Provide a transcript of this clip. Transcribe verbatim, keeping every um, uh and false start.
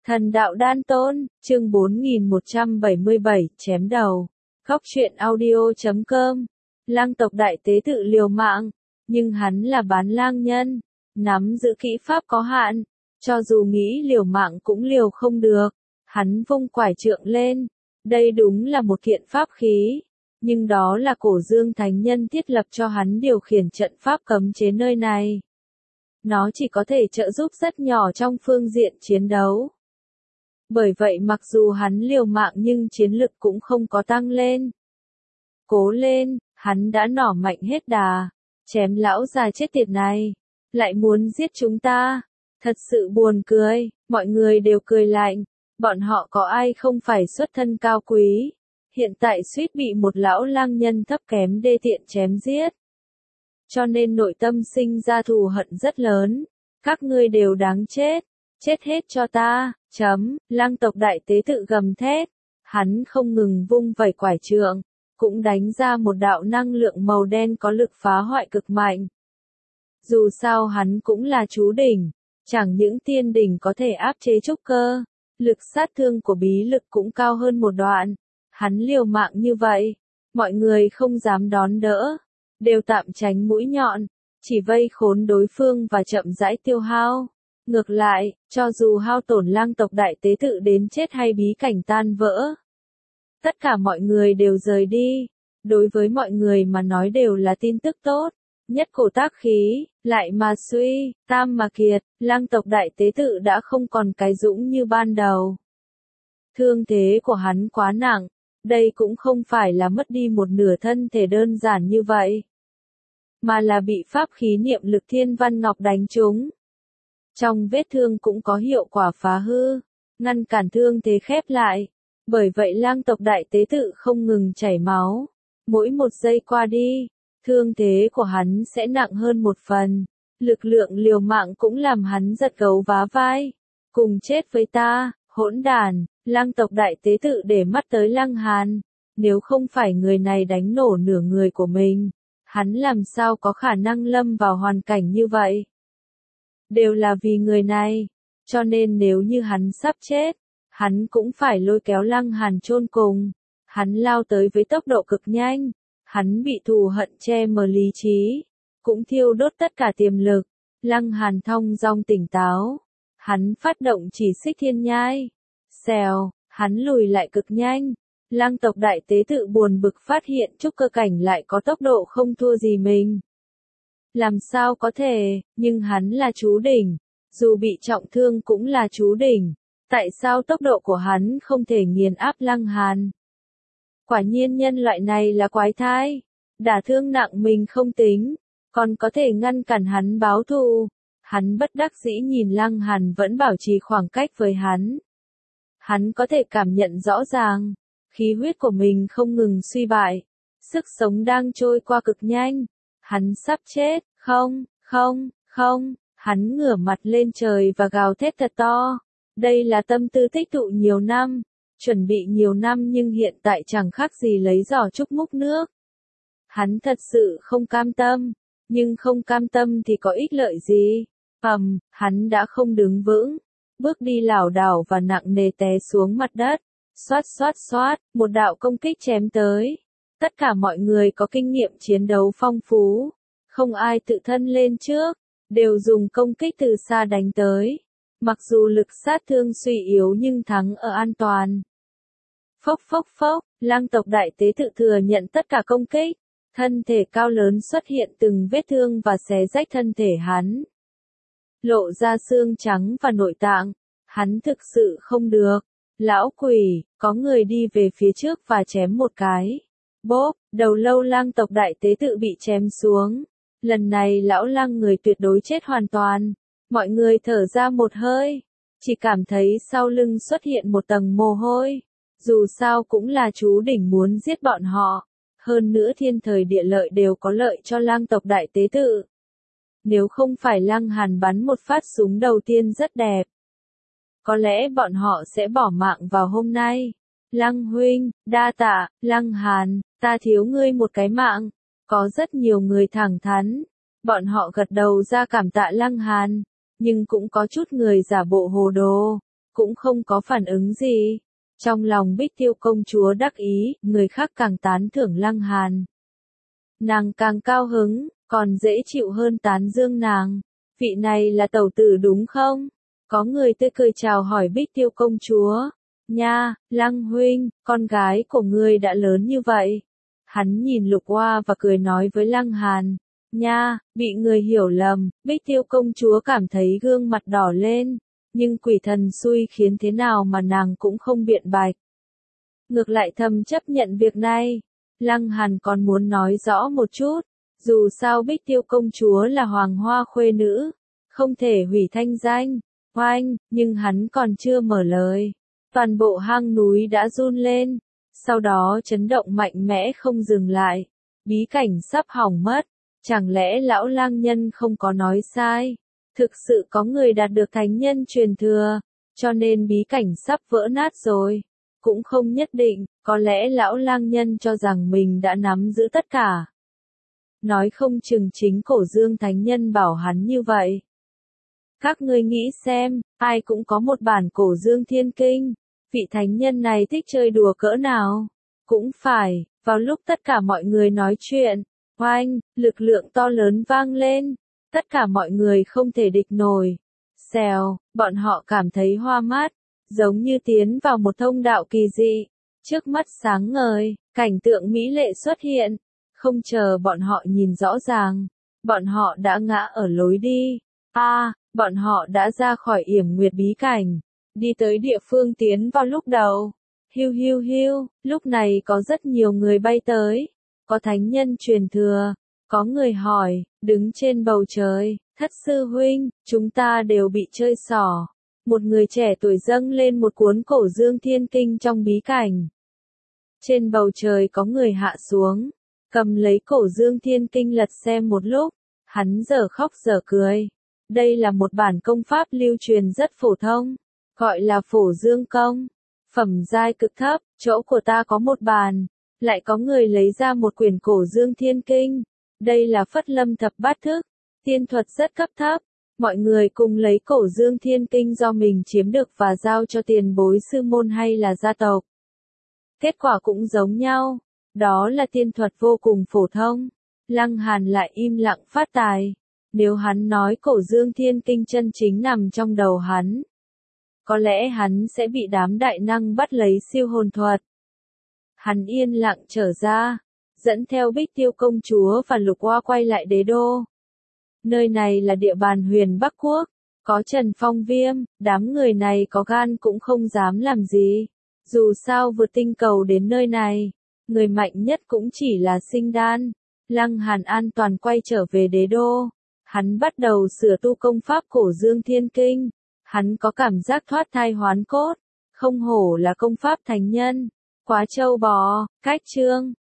Thần đạo đan tôn, chương bốn nghìn một trăm bảy mươi bảy, chém đầu. Góc truyện audio chấm com. Lang tộc đại tế tự liều mạng, nhưng hắn là bán lang nhân, nắm giữ kỹ pháp có hạn, cho dù nghĩ liều mạng cũng liều không được. Hắn vung quải trượng lên, đây đúng là một kiện pháp khí, nhưng đó là Cổ Dương Thánh Nhân thiết lập cho hắn điều khiển trận pháp cấm chế nơi này. Nó chỉ có thể trợ giúp rất nhỏ trong phương diện chiến đấu. Bởi vậy mặc dù hắn liều mạng nhưng chiến lực cũng không có tăng lên. Cố lên, hắn đã nỏ mạnh hết đà, chém lão già chết tiệt này, lại muốn giết chúng ta, thật sự buồn cười, mọi người đều cười lạnh, bọn họ có ai không phải xuất thân cao quý, hiện tại suýt bị một lão lang nhân thấp kém đê tiện chém giết. Cho nên nội tâm sinh ra thù hận rất lớn, các ngươi đều đáng chết. Chết hết cho ta, chấm, lang tộc đại tế tự gầm thét, hắn không ngừng vung vẩy quải trượng, cũng đánh ra một đạo năng lượng màu đen có lực phá hoại cực mạnh. Dù sao hắn cũng là chú đỉnh, chẳng những tiên đỉnh có thể áp chế trúc cơ, lực sát thương của bí lực cũng cao hơn một đoạn, hắn liều mạng như vậy, mọi người không dám đón đỡ, đều tạm tránh mũi nhọn, chỉ vây khốn đối phương và chậm rãi tiêu hao. Ngược lại, cho dù hao tổn lang tộc đại tế tự đến chết hay bí cảnh tan vỡ, tất cả mọi người đều rời đi, đối với mọi người mà nói đều là tin tức tốt, nhất cổ tác khí, lại mà suy, tam mà kiệt, lang tộc đại tế tự đã không còn cái dũng như ban đầu. Thương thế của hắn quá nặng, đây cũng không phải là mất đi một nửa thân thể đơn giản như vậy, mà là bị pháp khí niệm lực thiên văn ngọc đánh trúng. Trong vết thương cũng có hiệu quả phá hư, ngăn cản thương thế khép lại. Bởi vậy lang tộc đại tế tự không ngừng chảy máu. Mỗi một giây qua đi, thương thế của hắn sẽ nặng hơn một phần. Lực lượng liều mạng cũng làm hắn giật gấu vá vai. Cùng chết với ta, hỗn đàn, lang tộc đại tế tự để mắt tới Lăng Hàn. Nếu không phải người này đánh nổ nửa người của mình, hắn làm sao có khả năng lâm vào hoàn cảnh như vậy. Đều là vì người này, cho nên nếu như hắn sắp chết, hắn cũng phải lôi kéo Lăng Hàn chôn cùng. Hắn lao tới với tốc độ cực nhanh, hắn bị thù hận che mờ lý trí, cũng thiêu đốt tất cả tiềm lực. Lăng Hàn thong dong tỉnh táo, hắn phát động chỉ xích thiên nhai, xèo, hắn lùi lại cực nhanh. Lang tộc đại tế tự buồn bực phát hiện trúc cơ cảnh lại có tốc độ không thua gì mình. Làm sao có thể, nhưng hắn là chú đỉnh, dù bị trọng thương cũng là chú đỉnh, tại sao tốc độ của hắn không thể nghiền áp Lăng Hàn? Quả nhiên nhân loại này là quái thai, đả thương nặng mình không tính, còn có thể ngăn cản hắn báo thù. Hắn bất đắc dĩ nhìn Lăng Hàn vẫn bảo trì khoảng cách với hắn. Hắn có thể cảm nhận rõ ràng, khí huyết của mình không ngừng suy bại, sức sống đang trôi qua cực nhanh. Hắn sắp chết, không, không, không, hắn ngửa mặt lên trời và gào thét thật to. Đây là tâm tư tích tụ nhiều năm, chuẩn bị nhiều năm nhưng hiện tại chẳng khác gì lấy giỏ trúc múc nước. Hắn thật sự không cam tâm, nhưng không cam tâm thì có ích lợi gì. Ầm, hắn đã không đứng vững, bước đi lảo đảo và nặng nề té xuống mặt đất. Xoát xoát xoát, một đạo công kích chém tới. Tất cả mọi người có kinh nghiệm chiến đấu phong phú, không ai tự thân lên trước, đều dùng công kích từ xa đánh tới. Mặc dù lực sát thương suy yếu nhưng thắng ở an toàn. Phốc phốc phốc, lang tộc đại tế tự thừa nhận tất cả công kích, thân thể cao lớn xuất hiện từng vết thương và xé rách thân thể hắn. Lộ ra xương trắng và nội tạng, hắn thực sự không được. Lão quỷ, có người đi về phía trước và chém một cái. Bốp, đầu lâu lang tộc đại tế tự bị chém xuống. Lần này lão lang người tuyệt đối chết hoàn toàn. Mọi người thở ra một hơi, chỉ cảm thấy sau lưng xuất hiện một tầng mồ hôi. Dù sao cũng là chú đỉnh muốn giết bọn họ. Hơn nữa thiên thời địa lợi đều có lợi cho lang tộc đại tế tự. Nếu không phải Lăng Hàn bắn một phát súng đầu tiên rất đẹp, có lẽ bọn họ sẽ bỏ mạng vào hôm nay. Lăng huynh, đa tạ, Lăng Hàn, ta thiếu ngươi một cái mạng. Có rất nhiều người thẳng thắn, bọn họ gật đầu ra cảm tạ Lăng Hàn, nhưng cũng có chút người giả bộ hồ đồ, cũng không có phản ứng gì. Trong lòng Bích Tiêu công chúa đắc ý, người khác càng tán thưởng Lăng Hàn. Nàng càng cao hứng, còn dễ chịu hơn tán dương nàng. Vị này là tẩu tử đúng không? Có người tươi cười chào hỏi Bích Tiêu công chúa. Nha, Lăng huynh, con gái của ngươi đã lớn như vậy. Hắn nhìn Lục Oa và cười nói với Lăng Hàn. Nha, bị người hiểu lầm, Bích Tiêu công chúa cảm thấy gương mặt đỏ lên. Nhưng quỷ thần xui khiến thế nào mà nàng cũng không biện bạch. Ngược lại thầm chấp nhận việc này. Lăng Hàn còn muốn nói rõ một chút. Dù sao Bích Tiêu công chúa là hoàng hoa khuê nữ. Không thể hủy thanh danh. Oanh, nhưng hắn còn chưa mở lời. Toàn bộ hang núi đã run lên. Sau đó chấn động mạnh mẽ không dừng lại. Bí cảnh sắp hỏng mất. Chẳng lẽ lão lang nhân không có nói sai? Thực sự có người đạt được thánh nhân truyền thừa, cho nên bí cảnh sắp vỡ nát rồi. Cũng không nhất định, có lẽ lão lang nhân cho rằng mình đã nắm giữ tất cả. Nói không chừng chính cổ dương thánh nhân bảo hắn như vậy. Các ngươi nghĩ xem, ai cũng có một bản cổ dương thiên kinh. Vị thánh nhân này thích chơi đùa cỡ nào? Cũng phải, vào lúc tất cả mọi người nói chuyện, oanh, lực lượng to lớn vang lên. Tất cả mọi người không thể địch nổi. Xèo, bọn họ cảm thấy hoa mắt, giống như tiến vào một thông đạo kỳ dị. Trước mắt sáng ngời, cảnh tượng mỹ lệ xuất hiện. Không chờ bọn họ nhìn rõ ràng, bọn họ đã ngã ở lối đi. A, à, bọn họ đã ra khỏi yểm nguyệt bí cảnh, đi tới địa phương tiến vào lúc đầu. Hiu hiu hiu, lúc này có rất nhiều người bay tới. Có thánh nhân truyền thừa. Có người hỏi, đứng trên bầu trời, thất sư huynh, chúng ta đều bị chơi xỏ. Một người trẻ tuổi dâng lên một cuốn cổ dương thiên kinh trong bí cảnh. Trên bầu trời có người hạ xuống, cầm lấy cổ dương thiên kinh lật xem một lúc, hắn dở khóc dở cười. Đây là một bản công pháp lưu truyền rất phổ thông, gọi là phổ dương công. Phẩm giai cực thấp, chỗ của ta có một bàn, lại có người lấy ra một quyển cổ dương thiên kinh. Đây là Phất Lâm thập bát thức, tiên thuật rất cấp thấp. Mọi người cùng lấy cổ dương thiên kinh do mình chiếm được và giao cho tiền bối sư môn hay là gia tộc. Kết quả cũng giống nhau, đó là tiên thuật vô cùng phổ thông. Lăng Hàn lại im lặng phát tài. Nếu hắn nói cổ dương thiên kinh chân chính nằm trong đầu hắn, có lẽ hắn sẽ bị đám đại năng bắt lấy siêu hồn thuật. Hắn yên lặng trở ra, dẫn theo Bích Tiêu công chúa và Lục Oa quay lại đế đô. Nơi này là địa bàn Huyền Bắc Quốc, có Trần Phong Viêm, đám người này có gan cũng không dám làm gì. Dù sao vượt tinh cầu đến nơi này, người mạnh nhất cũng chỉ là Sinh Đan. Lăng Hàn an toàn quay trở về đế đô. Hắn bắt đầu sửa tu công pháp cổ dương thiên kinh. Hắn có cảm giác thoát thai hoán cốt. Không hổ là công pháp thánh nhân. Quá trâu bò, cách chương.